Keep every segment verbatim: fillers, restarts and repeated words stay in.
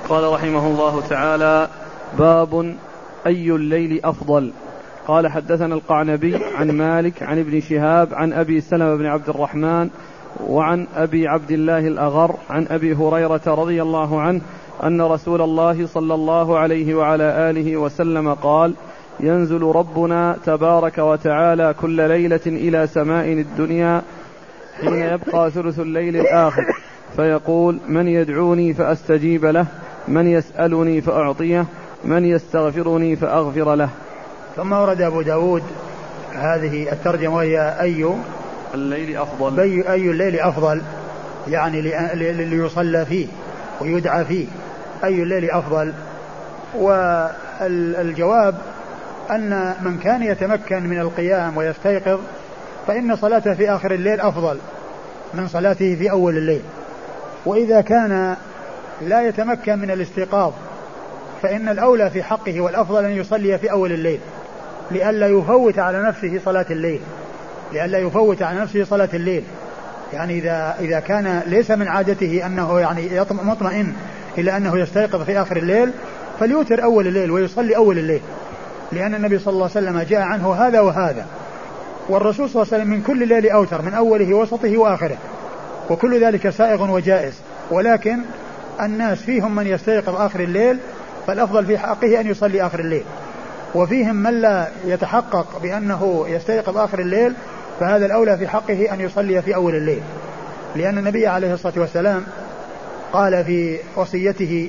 قال رحمه الله تعالى: باب أي الليل أفضل. قال: حدثنا القعنبي عن مالك عن ابن شهاب عن أبي سلمة بن عبد الرحمن وعن أبي عبد الله الأغر عن أبي هريرة رضي الله عنه أن رسول الله صلى الله عليه وعلى آله وسلم قال: ينزل ربنا تبارك وتعالى كل ليلة إلى سماء الدنيا حين يبقى ثلث الليل الآخر فيقول: من يدعوني فأستجيب له، من يسألني فأعطيه، من يستغفرني فأغفر له. ثم ورد أبو داود هذه الترجمة وهي أي الليل أفضل، أي الليل أفضل، يعني ليصلى فيه ويدعى فيه، أي الليل أفضل. والجواب أن من كان يتمكن من القيام ويستيقظ فإن صلاته في آخر الليل أفضل من صلاته في أول الليل. وإذا كان لا يتمكن من الاستيقاظ فإن الأولى في حقه والأفضل أن يصلي في أول الليل لئلا يفوت على نفسه صلاة الليل لئلا يفوت على نفسه صلاة الليل يعني إذا إذا كان ليس من عادته أنه يعني مطمئن إلى أنه يستيقظ في آخر الليل فليوتر أول الليل ويصلي أول الليل، لأن النبي صلى الله عليه وسلم جاء عنه هذا وهذا، والرسول صلى الله عليه وسلم من كل ليل أوتر، من أوله وسطه وآخره، وكل ذلك سائغ وجائز. ولكن الناس فيهم من يستيقظ آخر الليل فالأفضل في حقه أن يصلي آخر الليل، وفيهم من لا يتحقق بأنه يستيقظ آخر الليل فهذا الأولى في حقه أن يصلي في أول الليل، لأن النبي عليه الصلاة والسلام قال في وصيته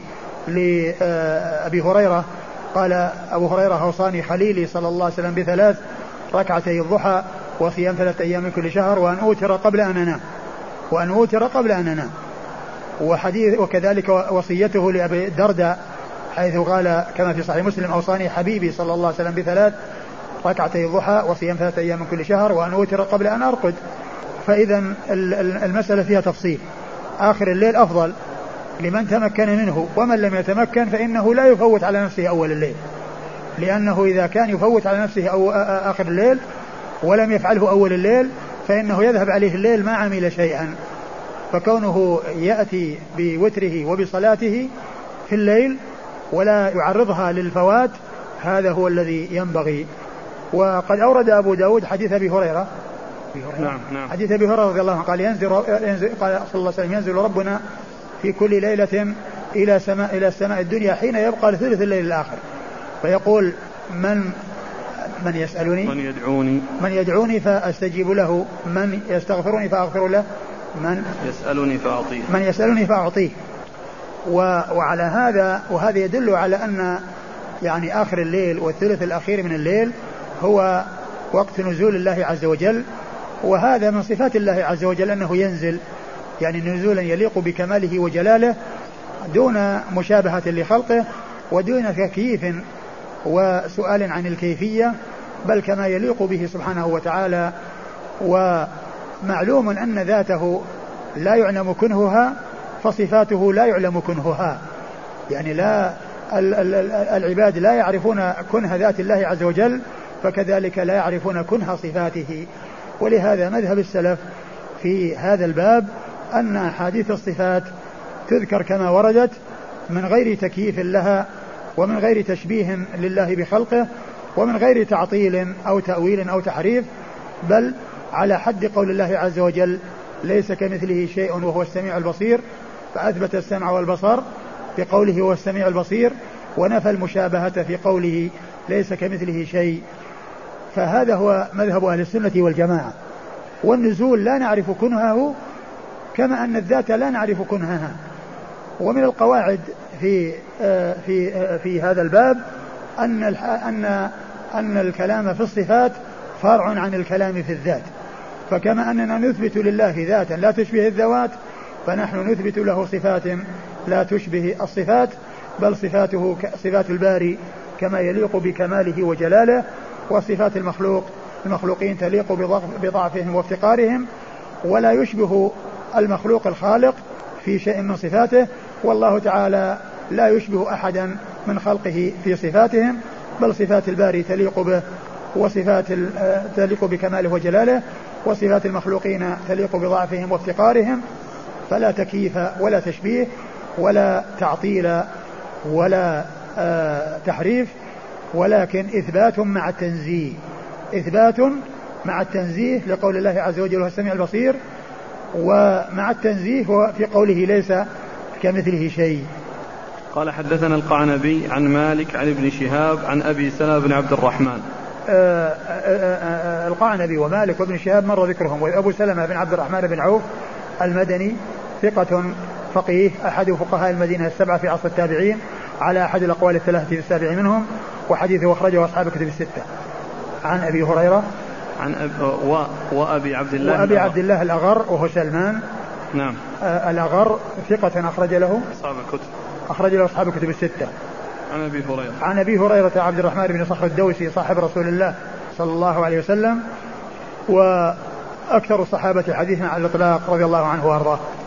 لأبي هريرة، قال أبو هريرة: أوصاني خليلي صلى الله عليه وسلم بثلاث: ركعتي الضحى وصيام ثلاثة أيام من كل شهر وأن أوتر قبل أن أنام وأن أوتر قبل أن أنام. وحديث وكذلك وصيته لأبي الدرداء حيث قال كما في صحيح مسلم: أوصاني حبيبي صلى الله عليه وسلم بثلاث: ركعتي الضحى وصيام ثلاثة أيام من كل شهر وأن أوتر قبل أن أرقد. فإذا المسألة فيها تفصيل. آخر الليل أفضل لمن تمكن منه، ومن لم يتمكن فإنه لا يفوت على نفسه أول الليل، لأنه إذا كان يفوت على نفسه أو آخر الليل ولم يفعله أول الليل فإنه يذهب عليه الليل ما عمل شيئا. فكونه يأتي بوتره وبصلاته في الليل ولا يعرضها للفوات هذا هو الذي ينبغي. وقد أورد أبو داود حديث أبي هريرة نعم نعم حديث أبي هريرة رضي الله عنه قال: ينزل, ينزل قال صلى الله عليه وسلم: ينزل ربنا في كل ليلة إلى سماء إلى السماء الدنيا حين يبقى لثلث الليل الآخر فيقول: من من يسألني من يدعوني من يدعوني فأستجيب له، من يستغفرني فأغفر له، من يسألني فأعطيه من يسألني فأعطيه. وعلى هذا وهذا يدل على أن يعني آخر الليل والثلث الأخير من الليل هو وقت نزول الله عز وجل، وهذا من صفات الله عز وجل أنه ينزل يعني نزولا يليق بكماله وجلاله دون مشابهة لخلقه ودون تكييف وسؤال عن الكيفية، بل كما يليق به سبحانه وتعالى. ومعلوم أن ذاته لا يعلم كنهها فصفاته لا يعلم كنهها، يعني لا العباد لا يعرفون كنه ذات الله عز وجل فكذلك لا يعرفون كنه صفاته. ولهذا مذهب السلف في هذا الباب أن أحاديث الصفات تذكر كما وردت من غير تكييف لها ومن غير تشبيه لله بخلقه ومن غير تعطيل أو تأويل أو تحريف، بل على حد قول الله عز وجل: ليس كمثله شيء وهو السميع البصير، فأثبت السمع والبصر بقوله هو السميع البصير، ونفى المشابهة في قوله ليس كمثله شيء. فهذا هو مذهب أهل السنة والجماعة. والنزول لا نعرف كنهه كما أن الذات لا نعرف كنهها. ومن القواعد في في في هذا الباب أن أن أن الكلام في الصفات فرع عن الكلام في الذات، فكما أننا نثبت لله ذاتا لا تشبه الذوات فنحن نثبت له صفات لا تشبه الصفات، بل صفاته صفات الباري كما يليق بكماله وجلاله، وصفات المخلوق المخلوقين تليق بضعفهم وافتقارهم، ولا يشبه المخلوق الخالق في شيء من صفاته، والله تعالى لا يشبه أحدا من خلقه في صفاتهم، بل صفات الباري تليق به وصفات تليق بكماله وجلاله، وصفات المخلوقين تليق بضعفهم وافتقارهم، فلا تكييف ولا تشبيه ولا تعطيل ولا آه تحريف، ولكن إثبات مع التنزيه، إثبات مع التنزيه لقول الله عز وجل هو السميع البصير، ومع التنزيه هو في قوله ليس كمثله شيء. قال حدثنا القعنبي عن مالك عن ابن شهاب عن أبي سلمة بن عبد الرحمن. آآ آآ القعنبي ومالك وابن شهاب مر ذكرهم. وأبو سلمة بن عبد الرحمن بن عوف المدني ثقة فقيه أحد فقهاء المدينة السبعة في عصر التابعين على أحد الأقوال الثلاثة في السابع منهم، وحديثه أخرجه أصحاب الكتب الستة. عن أبي هريرة عن أب و... وأبي عبد الله وأبي عبد الله الأغر وهو سلمان نعم آه الأغر ثقة أخرج له أصحاب الكتب أخرج له أصحاب الكتب الستة. عن أبي هريرة عن أبي هريرة عبد الرحمن بن صخر الدوسي صاحب رسول الله صلى الله عليه وسلم، وأكثر الصحابة حديثا على الإطلاق رضي الله عنه وأرضاه.